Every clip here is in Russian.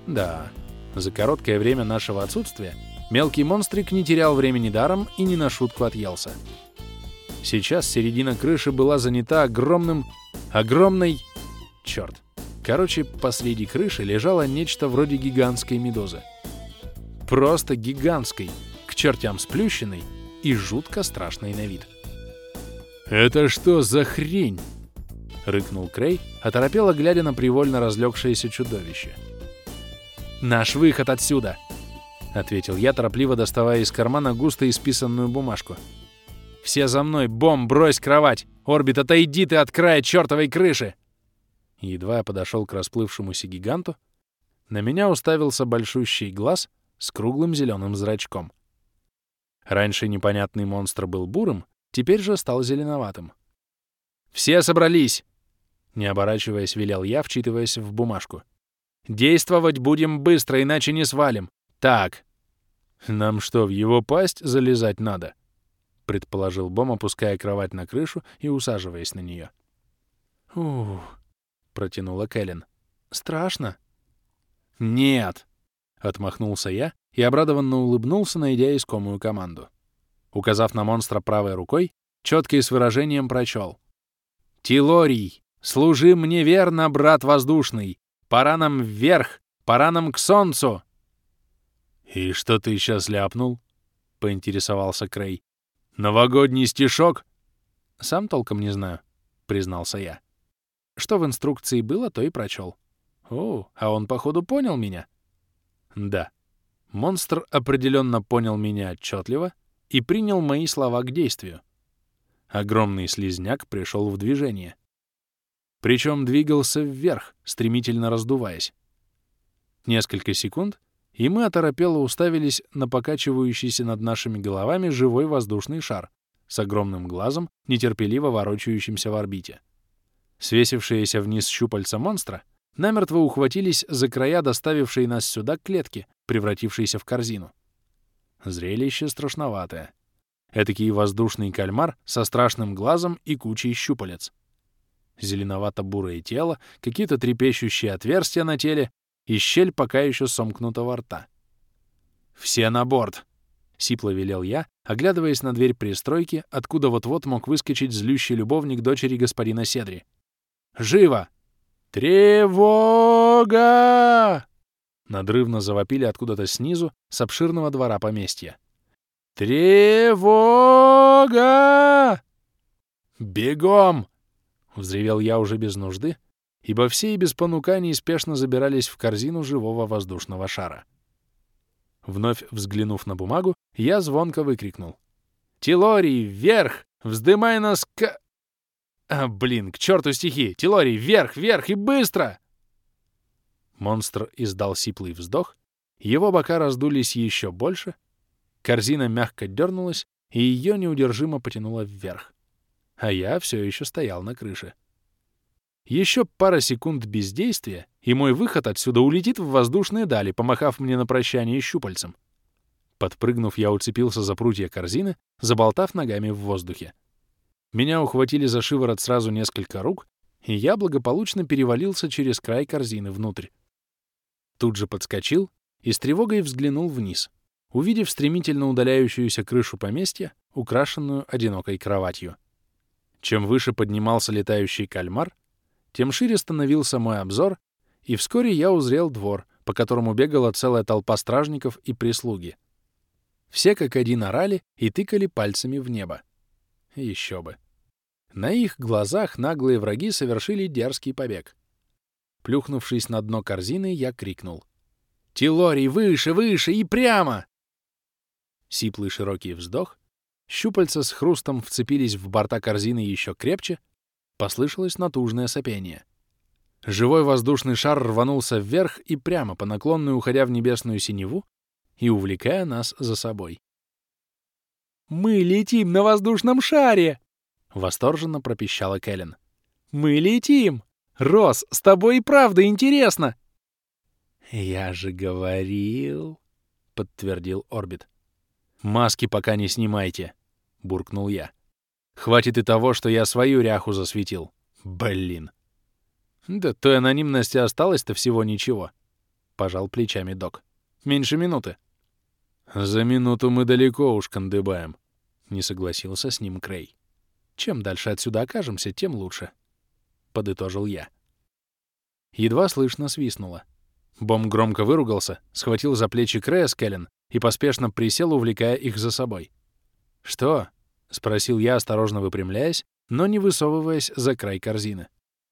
Да, за короткое время нашего отсутствия мелкий монстрик не терял времени даром и не на шутку отъелся. Сейчас середина крыши была занята огромной... Черт. Короче, посреди крыши лежало нечто вроде гигантской медузы. Просто гигантской, к чертям сплющенной и жутко страшной на вид. «Это что за хрень?» — рыкнул Крей, оторопело глядя на привольно разлегшееся чудовище. «Наш выход отсюда!» — ответил я, торопливо доставая из кармана густо исписанную бумажку. «Все за мной! Бом, брось кровать! Орбит, отойди ты от края чертовой крыши!» Едва я подошел к расплывшемуся гиганту, на меня уставился большущий глаз с круглым зеленым зрачком. Раньше непонятный монстр был бурым, теперь же стал зеленоватым. «Все собрались!» Не оборачиваясь, велел я, вчитываясь в бумажку. «Действовать будем быстро, иначе не свалим. Так». «Нам что, в его пасть залезать надо?» — предположил Бом, опуская кровать на крышу и усаживаясь на нее. «Ух», — протянула Кэлен. «Страшно?» «Нет!» — отмахнулся я и обрадованно улыбнулся, найдя искомую команду. Указав на монстра правой рукой, четко и с выражением прочел. «Тилорий, служи мне верно, брат воздушный! Пора нам вверх, пора нам к солнцу!» «И что ты сейчас ляпнул?» — поинтересовался Крей. «Новогодний стишок?» «Сам толком не знаю», — признался я. Что в инструкции было, то и прочел. О, а он, походу, понял меня. Да, монстр определенно понял меня отчетливо и принял мои слова к действию. Огромный слизняк пришел в движение. Причем двигался вверх, стремительно раздуваясь. Несколько секунд, и мы оторопело уставились на покачивающийся над нашими головами живой воздушный шар с огромным глазом, нетерпеливо ворочающимся в орбите. Свесившиеся вниз щупальца монстра намертво ухватились за края доставившей нас сюда клетки, превратившейся в корзину. Зрелище страшноватое. Этакий воздушный кальмар со страшным глазом и кучей щупалец. Зеленовато-бурое тело, какие-то трепещущие отверстия на теле и щель пока еще сомкнутого рта. «Все на борт!» — сипло велел я, оглядываясь на дверь пристройки, откуда вот-вот мог выскочить злющий любовник дочери господина Седри. «Живо!» «Тревога!» Надрывно завопили откуда-то снизу, с обширного двора поместья. «Тревога!» «Бегом!» — взревел я уже без нужды, ибо все и без понуканий спешно забирались в корзину живого воздушного шара. Вновь взглянув на бумагу, я звонко выкрикнул. «Тилорий, вверх! Вздымай нас к...» к черту стихи! Тилорий, вверх, вверх и быстро!» Монстр издал сиплый вздох, его бока раздулись еще больше, корзина мягко дернулась, и ее неудержимо потянуло вверх. А я все еще стоял на крыше. Еще пара секунд бездействия, и мой выход отсюда улетит в воздушные дали, помахав мне на прощание щупальцем. Подпрыгнув, я уцепился за прутья корзины, заболтав ногами в воздухе. Меня ухватили за шиворот сразу несколько рук, и я благополучно перевалился через край корзины внутрь. Тут же подскочил и с тревогой взглянул вниз, увидев стремительно удаляющуюся крышу поместья, украшенную одинокой кроватью. Чем выше поднимался летающий кальмар, тем шире становился мой обзор, и вскоре я узрел двор, по которому бегала целая толпа стражников и прислуги. Все как один орали и тыкали пальцами в небо. Еще бы. На их глазах наглые враги совершили дерзкий побег. Плюхнувшись на дно корзины, я крикнул. «Тилорий, выше, выше и прямо!» Сиплый широкий вздох, щупальца с хрустом вцепились в борта корзины еще крепче, послышалось натужное сопение. Живой воздушный шар рванулся вверх и прямо по наклонной, уходя в небесную синеву и увлекая нас за собой. «Мы летим на воздушном шаре!» — восторженно пропищала Кэлен. «Мы летим! Рос, с тобой и правда интересно!» «Я же говорил!» — подтвердил Орбит. «Маски пока не снимайте!» — буркнул я. «Хватит и того, что я свою ряху засветил. Блин!» «Да той анонимности осталось-то всего ничего!» пожал плечами док. «Меньше минуты». «За минуту мы далеко уж кандыбаем», — не согласился с ним Крей. «Чем дальше отсюда окажемся, тем лучше», — подытожил я. Едва слышно свистнуло. Бом громко выругался, схватил за плечи Крея с Кэлен и поспешно присел, увлекая их за собой. «Что?» — спросил я, осторожно выпрямляясь, но не высовываясь за край корзины.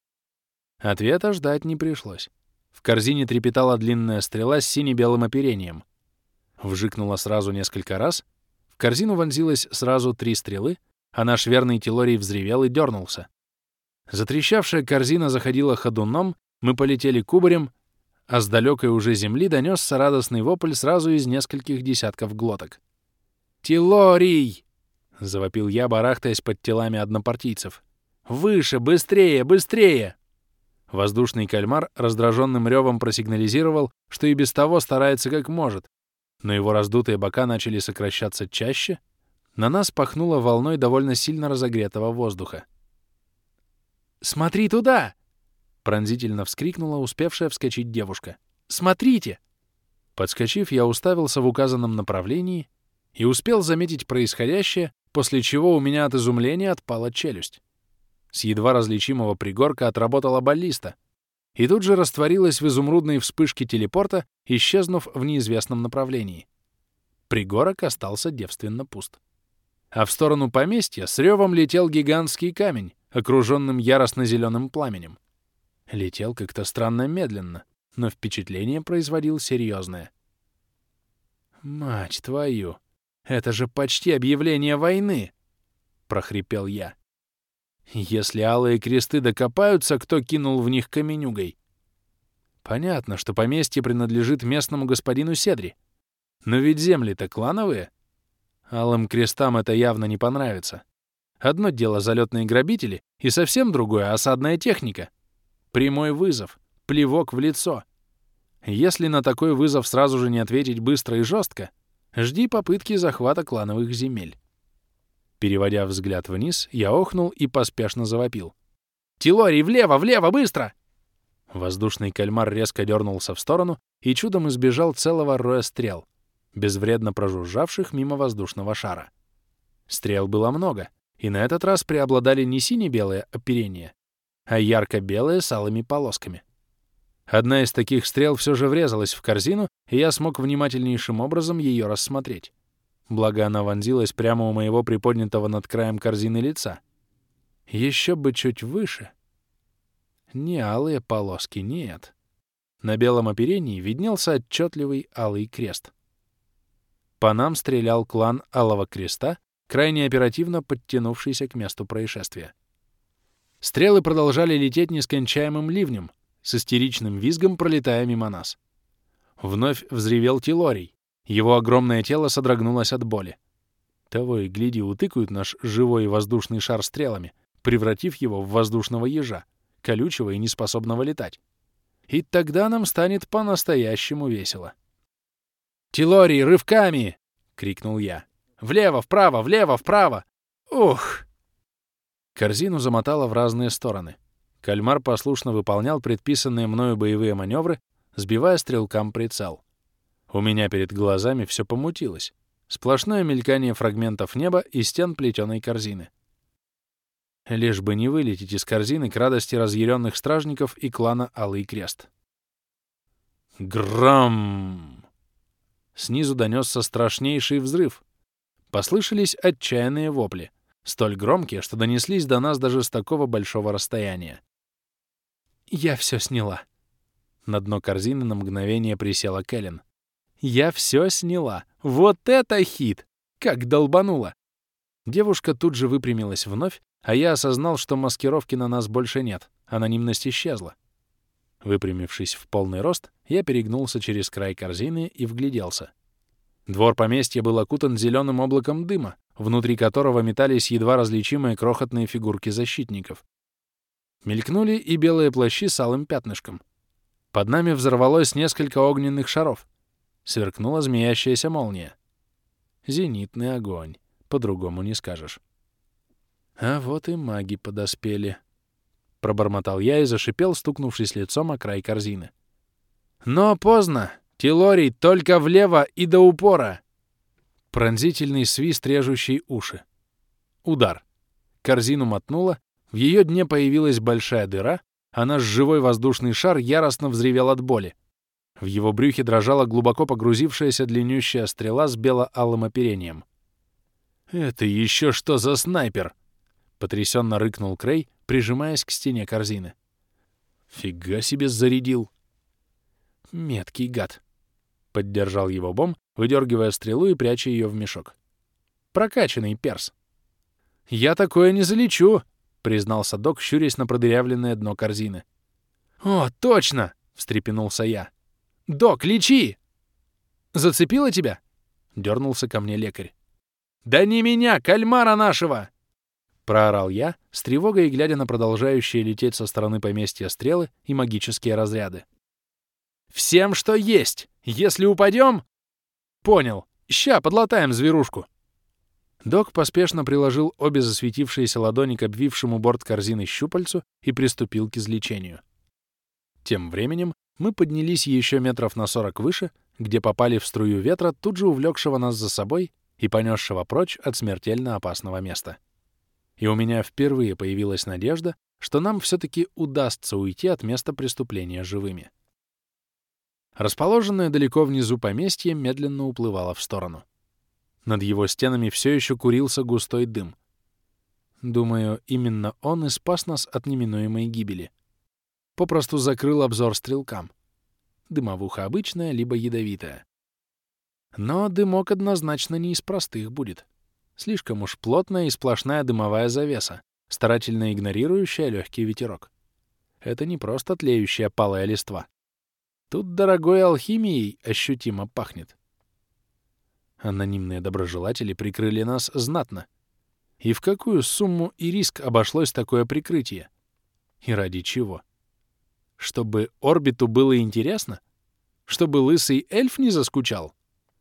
Ответа ждать не пришлось. В корзине трепетала длинная стрела с сине-белым оперением. Вжикнула сразу несколько раз, в корзину вонзилось сразу 3 стрелы, а наш верный Тилорий взревел и дернулся. Затрещавшая корзина заходила ходуном, мы полетели кубарем, а с далекой уже земли донесся радостный вопль сразу из нескольких десятков глоток. «Тилорий!» — завопил я, барахтаясь под телами однопартийцев. «Выше! Быстрее! Быстрее!» Воздушный кальмар раздраженным ревом просигнализировал, что и без того старается как может, но его раздутые бока начали сокращаться чаще, на нас пахнуло волной довольно сильно разогретого воздуха. «Смотри туда!» — пронзительно вскрикнула успевшая вскочить девушка. «Смотрите!» Подскочив, я уставился в указанном направлении и успел заметить происходящее, после чего у меня от изумления отпала челюсть. С едва различимого пригорка отработала баллиста и тут же растворилась в изумрудной вспышке телепорта, исчезнув в неизвестном направлении. Пригорок остался девственно пуст. А в сторону поместья с ревом летел гигантский камень, окруженным яростно-зеленым пламенем. Летел как-то странно медленно, но впечатление производил серьезное. «Мать твою! Это же почти объявление войны!» — прохрипел я. «Если алые кресты докопаются, кто кинул в них каменюгой?» Понятно, что поместье принадлежит местному господину Седри. Но ведь земли-то клановые. Алым крестам это явно не понравится. Одно дело залетные грабители, и совсем другое — осадная техника. Прямой вызов, плевок в лицо. Если на такой вызов сразу же не ответить быстро и жестко, жди попытки захвата клановых земель. Переводя взгляд вниз, я охнул и поспешно завопил. «Тилорий, влево, влево, быстро!» Воздушный кальмар резко дернулся в сторону и чудом избежал целого роя стрел, безвредно прожужжавших мимо воздушного шара. Стрел было много, и на этот раз преобладали не сине-белые оперения, а ярко-белые с алыми полосками. Одна из таких стрел все же врезалась в корзину, и я смог внимательнейшим образом ее рассмотреть. Благо она вонзилась прямо у моего приподнятого над краем корзины лица. Еще бы чуть выше. Не алые полоски, нет. На белом оперении виднелся отчетливый алый крест. По нам стрелял клан Алого Креста, крайне оперативно подтянувшийся к месту происшествия. Стрелы продолжали лететь нескончаемым ливнем, с истеричным визгом пролетая мимо нас. Вновь взревел Тилорий. Его огромное тело содрогнулось от боли. Того и гляди, утыкают наш живой и воздушный шар стрелами, превратив его в воздушного ежа, колючего и неспособного летать. И тогда нам станет по-настоящему весело. «Тилорий, рывками!» — крикнул я. «Влево, вправо, влево, вправо! Ух!» Корзину замотало в разные стороны. Кальмар послушно выполнял предписанные мною боевые маневры, сбивая стрелкам прицел. У меня перед глазами все помутилось. Сплошное мелькание фрагментов неба и стен плетеной корзины. Лишь бы не вылететь из корзины к радости разъяренных стражников и клана Алый Крест. Грам! Снизу донесся страшнейший взрыв. Послышались отчаянные вопли, столь громкие, что донеслись до нас даже с такого большого расстояния. «Я все сняла». На дно корзины на мгновение присела Кэлен. «Я все сняла! Вот это хит! Как долбануло!» Девушка тут же выпрямилась вновь, а я осознал, что маскировки на нас больше нет, анонимность исчезла. Выпрямившись в полный рост, я перегнулся через край корзины и вгляделся. Двор поместья был окутан зеленым облаком дыма, внутри которого метались едва различимые крохотные фигурки защитников. Мелькнули и белые плащи с алым пятнышком. Под нами взорвалось несколько огненных шаров. Сверкнула змеящаяся молния. Зенитный огонь, по-другому не скажешь. А вот и маги подоспели. Пробормотал я и зашипел, стукнувшись лицом о край корзины. Но поздно. Тилорий, только влево и до упора. Пронзительный свист, режущий уши. Удар. Корзину мотнуло, в ее дне появилась большая дыра, а наш живой воздушный шар яростно взревел от боли. В его брюхе дрожала глубоко погрузившаяся длиннющая стрела с бело-алым оперением. «Это еще что за снайпер?» — потрясенно рыкнул Крей, прижимаясь к стене корзины. «Фига себе зарядил!» «Меткий гад!» — поддержал его Бом, выдергивая стрелу и пряча ее в мешок. «Прокачанный перс!» «Я такое не залечу!» — признался док, щурясь на продырявленное дно корзины. «О, точно!» — встрепенулся я. «Док, лечи!» «Зацепило тебя?» — дернулся ко мне лекарь. «Да не меня, кальмара нашего!» — проорал я, с тревогой глядя на продолжающие лететь со стороны поместья стрелы и магические разряды. «Всем, что есть! Если упадем...» «Понял. Ща подлатаем зверушку!» Док поспешно приложил обе засветившиеся ладони к обвившему борт корзины щупальцу и приступил к излечению. Тем временем мы поднялись еще метров на 40 выше, где попали в струю ветра, тут же увлекшего нас за собой и понесшего прочь от смертельно опасного места. И у меня впервые появилась надежда, что нам все-таки удастся уйти от места преступления живыми. Расположенное далеко внизу поместье медленно уплывало в сторону. Над его стенами все еще курился густой дым. Думаю, именно он и спас нас от неминуемой гибели. Попросту закрыл обзор стрелкам. Дымовуха обычная, либо ядовитая. Но дымок однозначно не из простых будет. Слишком уж плотная и сплошная дымовая завеса, старательно игнорирующая легкий ветерок. Это не просто тлеющая палая листва. Тут дорогой алхимией ощутимо пахнет. Анонимные доброжелатели прикрыли нас знатно. И в какую сумму и риск обошлось такое прикрытие? И ради чего? Чтобы орбиту было интересно? Чтобы лысый эльф не заскучал?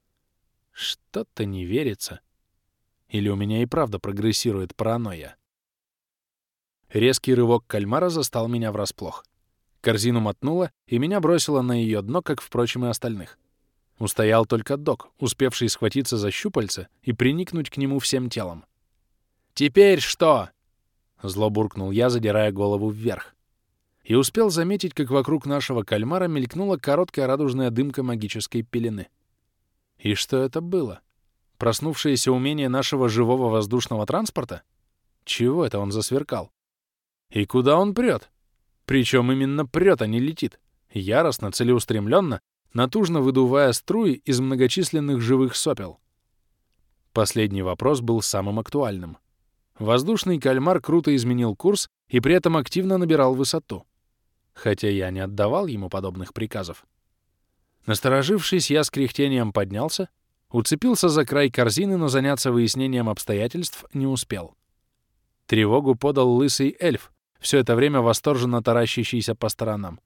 Что-то не верится. Или у меня и правда прогрессирует паранойя? Резкий рывок кальмара застал меня врасплох. Корзину мотнуло, и меня бросило на ее дно, как, впрочем, и остальных. Устоял только док, успевший схватиться за щупальце и приникнуть к нему всем телом. «Теперь что?» — зло буркнул я, задирая голову вверх. И успел заметить, как вокруг нашего кальмара мелькнула короткая радужная дымка магической пелены. И что это было? Проснувшееся умение нашего живого воздушного транспорта? Чего это он засверкал? И куда он прет? Причем именно прет, а не летит. Яростно, целеустремленно, натужно выдувая струи из многочисленных живых сопел. Последний вопрос был самым актуальным. Воздушный кальмар круто изменил курс и при этом активно набирал высоту. Хотя я не отдавал ему подобных приказов. Насторожившись, я с кряхтением поднялся, уцепился за край корзины, но заняться выяснением обстоятельств не успел. Тревогу подал лысый эльф, все это время восторженно таращащийся по сторонам.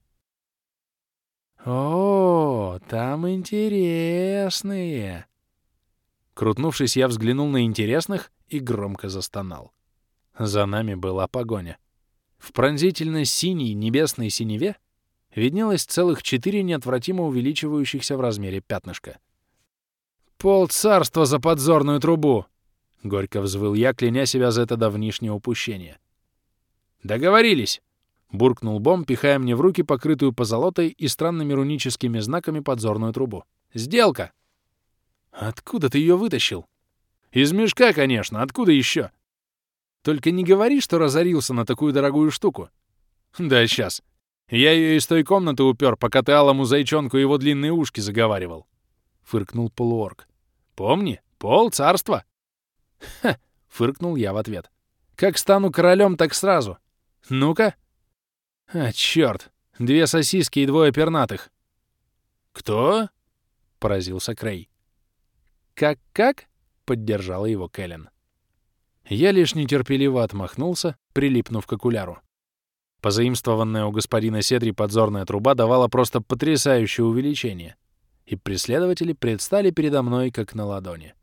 «О, там интересные!» Крутнувшись, я взглянул на интересных и громко застонал. За нами была погоня. В пронзительно-синей небесной синеве виднелось целых 4 неотвратимо увеличивающихся в размере пятнышка. «Полцарства за подзорную трубу!» — горько взвыл я, кляня себя за это давнишнее упущение. «Договорились!» — буркнул Бом, пихая мне в руки покрытую позолотой и странными руническими знаками подзорную трубу. «Сделка!» «Откуда ты ее вытащил?» «Из мешка, конечно. Откуда еще?» «Только не говори, что разорился на такую дорогую штуку». «Да сейчас. Я ее из той комнаты упер, пока ты алому зайчонку его длинные ушки заговаривал», — фыркнул полуорг. «Помни, полцарства». «Ха!» — фыркнул я в ответ. «Как стану королем, так сразу. Ну-ка». «А, черт! 2 сосиски и 2 пернатых». «Кто?» — поразился Крей. «Как-как?» — поддержала его Кэлен. Я лишь нетерпеливо отмахнулся, прилипнув к окуляру. Позаимствованная у господина Седри подзорная труба давала просто потрясающее увеличение, и преследователи предстали передо мной как на ладони.